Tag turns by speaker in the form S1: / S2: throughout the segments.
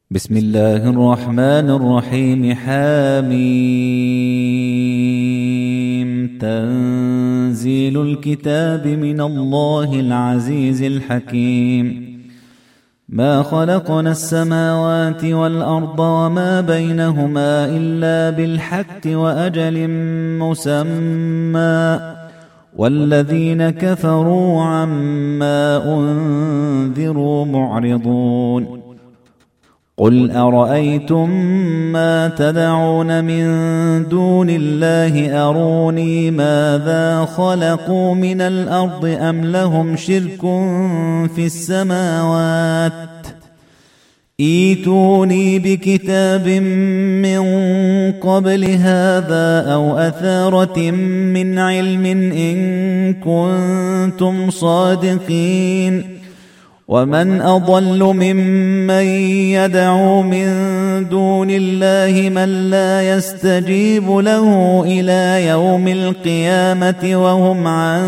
S1: بسم الله الرحمن الرحيم. حميم. تنزيل الكتاب من الله العزيز الحكيم. ما خلقنا السماوات والأرض وما بينهما إلا بالحق وأجل مسمى، والذين كفروا عما أنذروا معرضون. قل أرأيتم ما تدعون من دون الله أروني ماذا خلقوا من الأرض أم لهم شرك في السماوات؟ ائتوني بكتاب من قبل هذا أو أثارة من علم إن كنتم صادقين. ومن أضل ممن يدعو من دون الله من لا يستجيب له إلى يوم القيامة وهم عن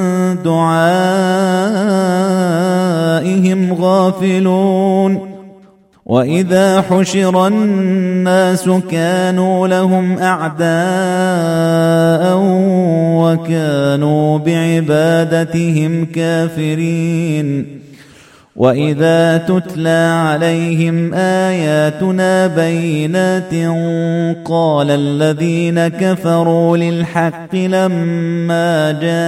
S1: دعائهم غافلون. وإذا حشر الناس كانوا لهم أعداء وكانوا بعبادتهم كافرين. وإذا تتلى عليهم آياتنا بينات قال الذين كفروا للحق لما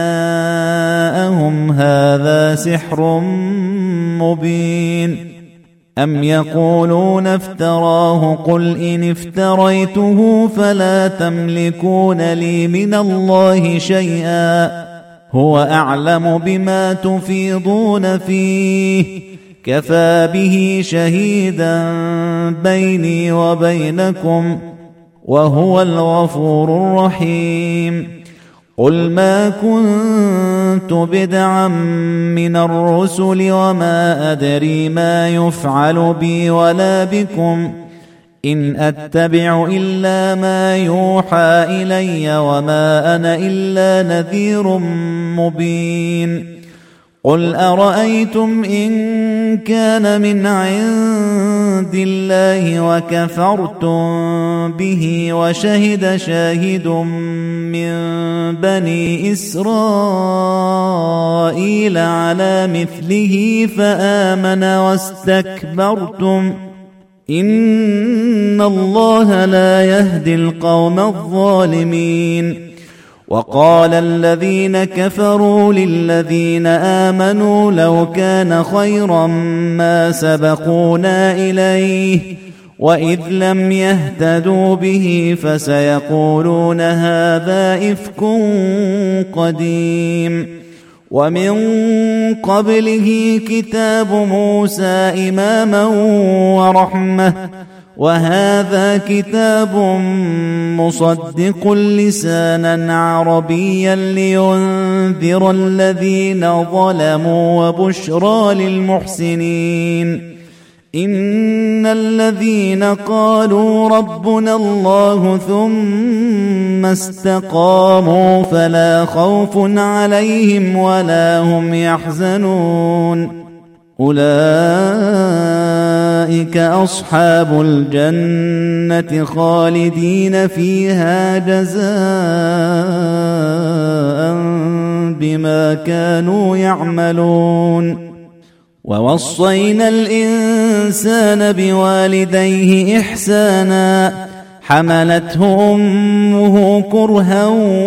S1: جاءهم هذا سحر مبين. أم يقولون افتراه قل إن افتريته فلا تملكون لي من الله شيئا هو أعلم بما تفيضون فيه كفى به شهيدا بيني وبينكم وهو الغفور الرحيم. قل ما كنت بدعا من الرسل وما أدري ما يفعل بي ولا بكم إن أتبع إلا ما يوحى إلي وما أنا إلا نذير مبين. قل أرأيتم إن كان من عند الله وكفرتم به وشهد شاهد من بني إسرائيل على مثله فآمن واستكبرتم إن الله لا يهدي القوم الظالمين. وقال الذين كفروا للذين آمنوا لو كان خيرا ما سبقونا إليه وإذ لم يهتدوا به فسيقولون هذا إفك قديم. ومن قبله كتاب موسى إماما ورحمة وهذا كتاب مصدق لسانا عربيا لينذر الذين ظلموا وبشرى للمحسنين. إن الذين قالوا ربنا الله ثم استقاموا فلا خوف عليهم ولا هم يحزنون أولئك أصحاب الجنة خالدين فيها جزاء بما كانوا يعملون. ووصينا الإنسان بوالديه إحسانا حملته أمه كرها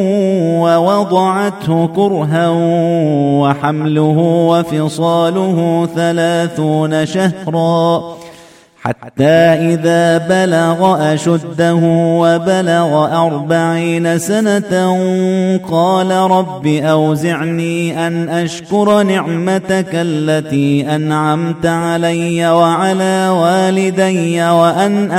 S1: ووضعته كرها وحمله وفصاله 30 شهرا حتى إذا بلغ أشده وبلغ 40 سنة قال رب أوزعني أن أشكر نعمتك التي أنعمت علي وعلى والدي وأن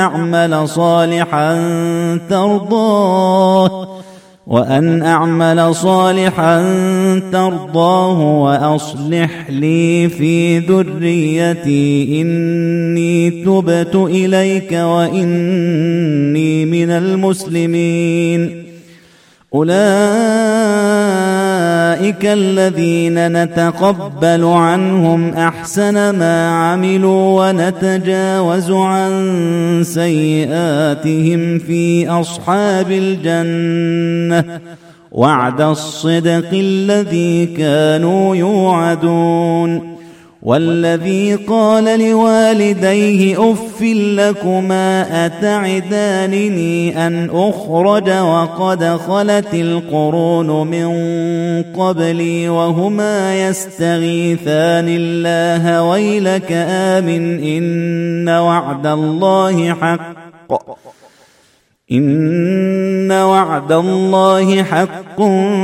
S1: أعمل صالحا ترضاه وأصلح لي في ذريتي إني تبت إليك وإني من المسلمين. أولئك أولئك الذين نتقبل عنهم أحسن ما عملوا ونتجاوز عن سيئاتهم في أصحاب الجنة وعد الصدق الذي كانوا يوعدون. والذي قال لوالديه أف لكما أتعدانني أن أخرج وقد خلت القرون من قبلي وهما يستغيثان الله ويلك آمن إن وعد الله حق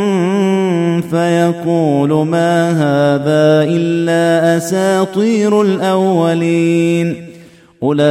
S1: فيقول ما هذا إلا أساطير الأولين. أولئك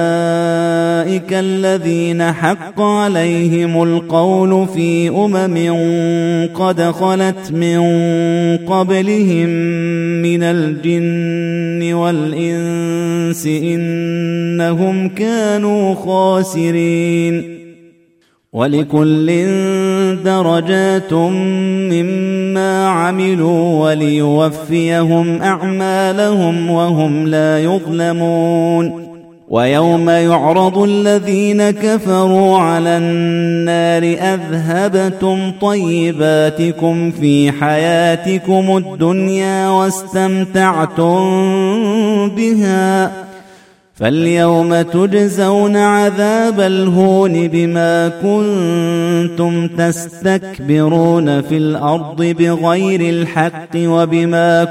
S1: الذين حق عليهم القول في قد خلت من قبلهم من الجن والإنس إنهم كانوا خاسرين. ولكل درجات مما عملوا وليوفيهم أعمالهم وهم لا يظلمون. ويوم يعرض الذين كفروا على النار أذهبتم طيباتكم في حياتكم الدنيا واستمتعتم بها فاليوم تجزون عذاب الهون بما كنتم تستكبرون في الأرض بغير الحق وبما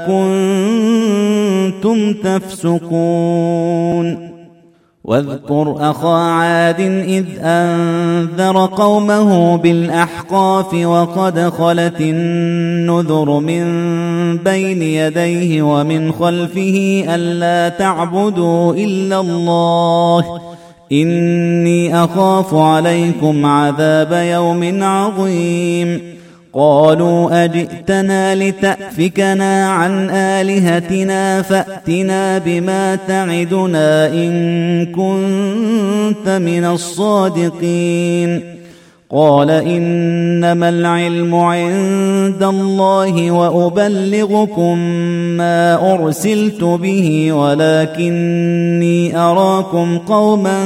S1: كنتم تفسقون. واذكر أخا عاد إذ أنذر قومه بالأحقاف وقد خلت النذر من بين يديه ومن خلفه ألا تعبدوا إلا الله إني أخاف عليكم عذاب يوم عظيم. قالوا أجئتنا لتأفكنا عن آلهتنا فأتنا بما تعدنا إن كنت من الصادقين. قال إنما العلم عند الله وأبلغكم ما أرسلت به ولكني أراكم قوما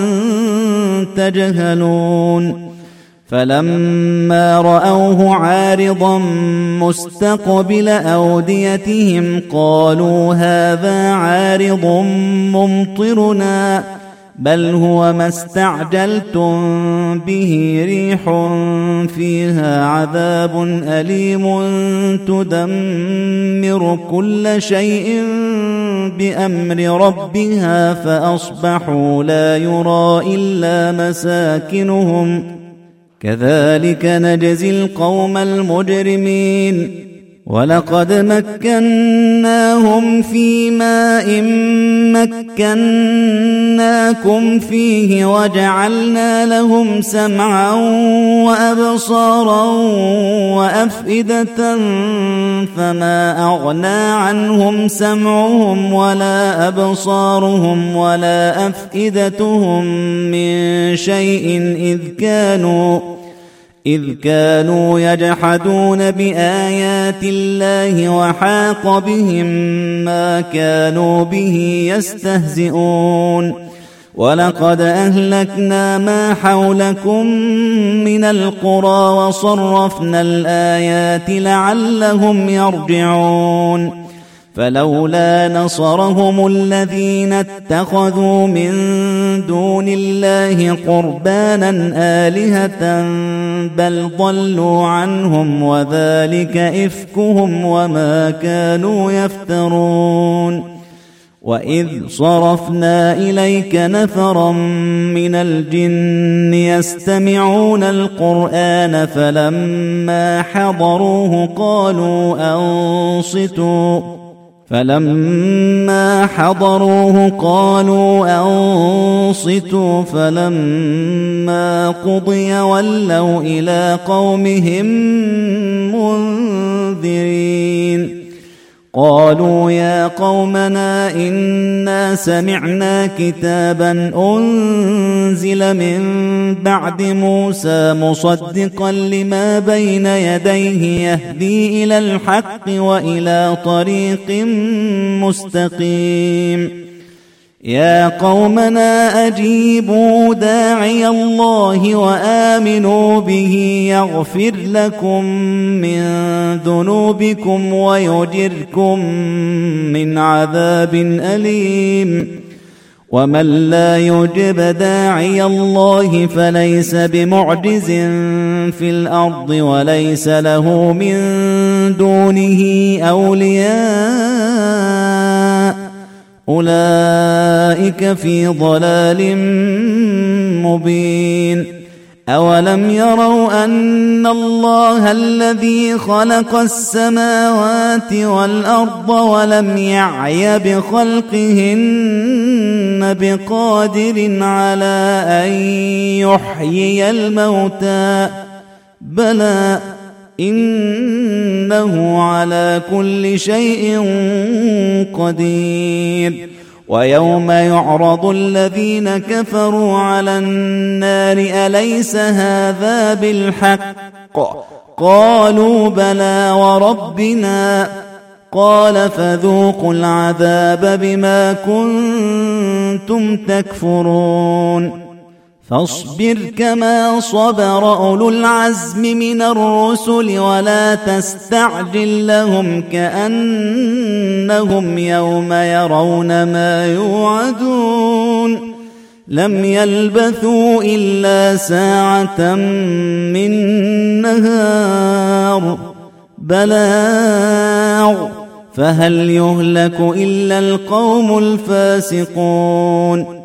S1: تجهلون. فلما رأوه عارضا مستقبل أوديتهم قالوا هذا عارض ممطرنا بل هو ما استعجلتم به ريح فيها عذاب أليم تدمر كل شيء بأمر ربها فأصبحوا لا يرى إلا مساكنهم كذلك نجزي القوم المجرمين. ولقد مكناهم في ماء مكناكم فيه وجعلنا لهم سمعا وأبصارا وأفئدة فما أغنى عنهم سمعهم ولا أبصارهم ولا أفئدتهم من شيء إذ كانوا يجحدون بآيات الله وحاق بهم ما كانوا به يستهزئون. ولقد أهلكنا ما حولكم من القرى وصرفنا الآيات لعلهم يرجعون. فلولا نصرهم الذين اتخذوا من دون الله قربانا آلهة بل ضلوا عنهم وذلك إفكهم وما كانوا يفترون. وإذ صرفنا إليك نفرا من الجن يستمعون القرآن فلما حضروه قالوا أنصتوا فلما قضي ولوا إلى قومهم منذرين. قالوا يا قومنا إنا سمعنا كتابا أنزل من بعد موسى مصدقا لما بين يديه يهدي إلى الحق وإلى طريق مستقيم يا قومنا أجيبوا داعي الله وآمنوا به يغفر لكم من ذنوبكم ويجركم من عذاب أليم ومن لا يجب داعي الله فليس بمعجز في الأرض وليس له من دونه أولياء أولئك في ضلال مبين أولم يروا أن الله الذي خلق السماوات والأرض ولم يعي بخلقهن بقادر على أن يحيي الموتى بلى إنه على كل شيء قدير ويوم يعرض الذين كفروا على النار أليس هذا بالحق قالوا بلى وربنا قال فذوقوا العذاب بما كنتم تكفرون فاصبر كما صبر أولو العزم من الرسل ولا تستعجل لهم كأنهم يوم يرون ما يوعدون لم يلبثوا إلا ساعة من نهار بلاغ فهل يهلك إلا القوم الفاسقون